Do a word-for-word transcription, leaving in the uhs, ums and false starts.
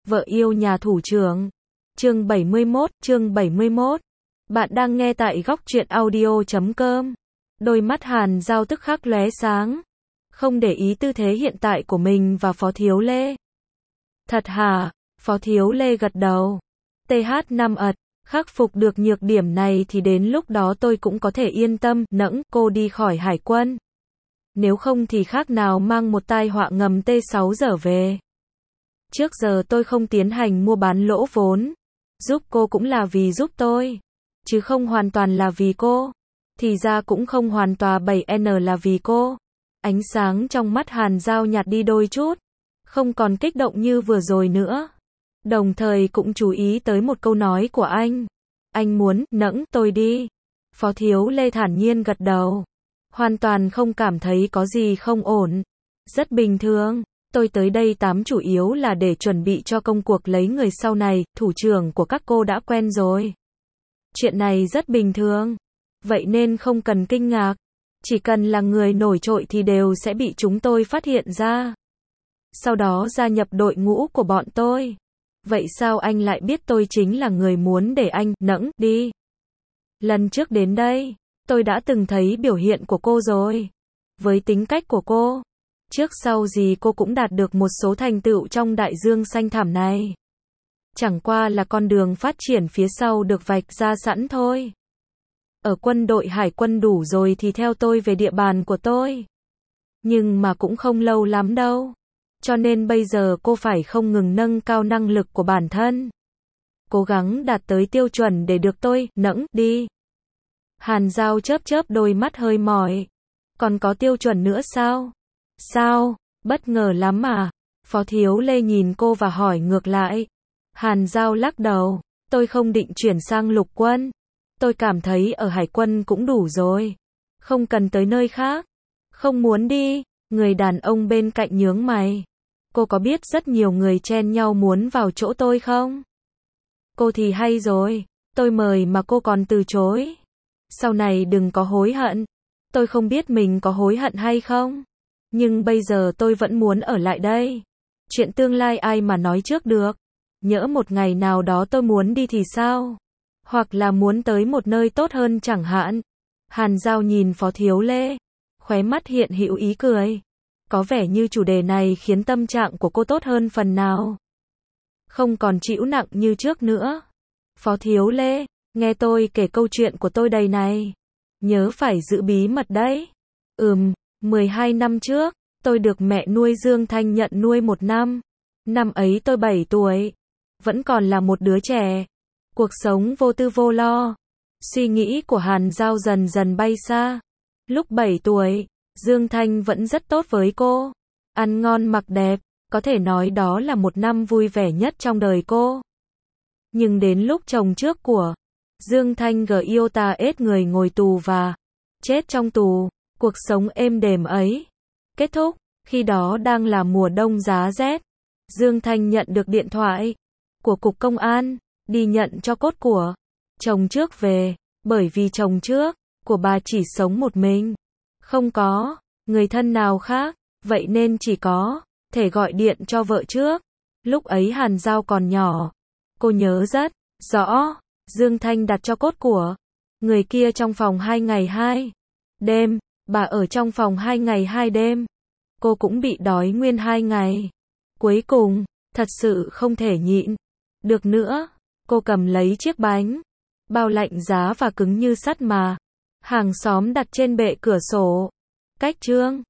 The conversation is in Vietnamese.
Vợ yêu nhà thủ trưởng. Chương bảy mươi mốt, chương bảy mươi mốt. Bạn đang nghe tại góc truyện audio chấm com. Đôi mắt Hàn Giao tức khắc lóe sáng. Không để ý tư thế hiện tại của mình và Phó Thiếu Lê. Thật hả? Phó Thiếu Lê gật đầu. tê hát năm ật, khắc phục được nhược điểm này thì đến lúc đó tôi cũng có thể yên tâm nẫng cô đi khỏi hải quân. Nếu không thì khác nào mang một tai họa ngầm tê sáu trở về. Trước giờ tôi không tiến hành mua bán lỗ vốn. Giúp cô cũng là vì giúp tôi. Chứ không hoàn toàn là vì cô. Thì ra cũng không hoàn toàn bảy N là vì cô. Ánh sáng trong mắt Hàn Giao nhạt đi đôi chút. Không còn kích động như vừa rồi nữa. Đồng thời cũng chú ý tới một câu nói của anh. Anh muốn nẫng tôi đi. Phó Thiếu Lê thản nhiên gật đầu. Hoàn toàn không cảm thấy có gì không ổn. Rất bình thường. Tôi tới đây tám chủ yếu là để chuẩn bị cho công cuộc lấy người sau này, thủ trưởng của các cô đã quen rồi. Chuyện này rất bình thường. Vậy nên không cần kinh ngạc. Chỉ cần là người nổi trội thì đều sẽ bị chúng tôi phát hiện ra. Sau đó gia nhập đội ngũ của bọn tôi. Vậy sao anh lại biết tôi chính là người muốn để anh nẫng đi? Lần trước đến đây, tôi đã từng thấy biểu hiện của cô rồi. Với tính cách của cô, trước sau gì cô cũng đạt được một số thành tựu trong đại dương xanh thẳm này. Chẳng qua là con đường phát triển phía sau được vạch ra sẵn thôi. Ở quân đội hải quân đủ rồi thì theo tôi về địa bàn của tôi. Nhưng mà cũng không lâu lắm đâu. Cho nên bây giờ cô phải không ngừng nâng cao năng lực của bản thân. Cố gắng đạt tới tiêu chuẩn để được tôi nẫng đi. Hàn Giao chớp chớp đôi mắt hơi mỏi. Còn có tiêu chuẩn nữa sao? Sao? Bất ngờ lắm à? Phó Thiếu Lê nhìn cô và hỏi ngược lại. Hàn Giao lắc đầu. Tôi không định chuyển sang lục quân. Tôi cảm thấy ở hải quân cũng đủ rồi. Không cần tới nơi khác. Không muốn đi. Người đàn ông bên cạnh nhướng mày. Cô có biết rất nhiều người chen nhau muốn vào chỗ tôi không? Cô thì hay rồi. Tôi mời mà cô còn từ chối. Sau này đừng có hối hận. Tôi không biết mình có hối hận hay không. Nhưng bây giờ tôi vẫn muốn ở lại đây. Chuyện tương lai ai mà nói trước được. Nhỡ một ngày nào đó tôi muốn đi thì sao? Hoặc là muốn tới một nơi tốt hơn chẳng hạn. Hàn Giao nhìn Phó Thiếu Lê. Khóe mắt hiện hữu ý cười. Có vẻ như chủ đề này khiến tâm trạng của cô tốt hơn phần nào. Không còn chịu nặng như trước nữa. Phó Thiếu Lê, nghe tôi kể câu chuyện của tôi đây này. Nhớ phải giữ bí mật đấy. Ừm, mười hai năm trước, tôi được mẹ nuôi Dương Thanh nhận nuôi một năm. Năm ấy tôi bảy tuổi. Vẫn còn là một đứa trẻ. Cuộc sống vô tư vô lo. Suy nghĩ của Hàn Giao dần dần bay xa. Lúc bảy tuổi, Dương Thanh vẫn rất tốt với cô. Ăn ngon mặc đẹp, có thể nói đó là một năm vui vẻ nhất trong đời cô. Nhưng đến lúc chồng trước của Dương Thanh gờ yêu ta ết người ngồi tù và chết trong tù, cuộc sống êm đềm ấy kết thúc. Khi đó đang là mùa đông giá rét. Dương Thanh nhận được điện thoại của cục công an, đi nhận cho cốt của chồng trước về, bởi vì chồng trước của bà chỉ sống một mình, không có người thân nào khác, vậy nên chỉ có thể gọi điện cho vợ trước. Lúc ấy Hàn Giao còn nhỏ, cô nhớ rất rõ, Dương Thanh đặt cho cốt của người kia trong phòng hai ngày hai đêm, bà ở trong phòng hai ngày hai đêm. Cô cũng bị đói nguyên hai ngày. Cuối cùng, thật sự không thể nhịn được nữa, cô cầm lấy chiếc bánh bao lạnh giá và cứng như sắt mà hàng xóm đặt trên bệ cửa sổ, cách trương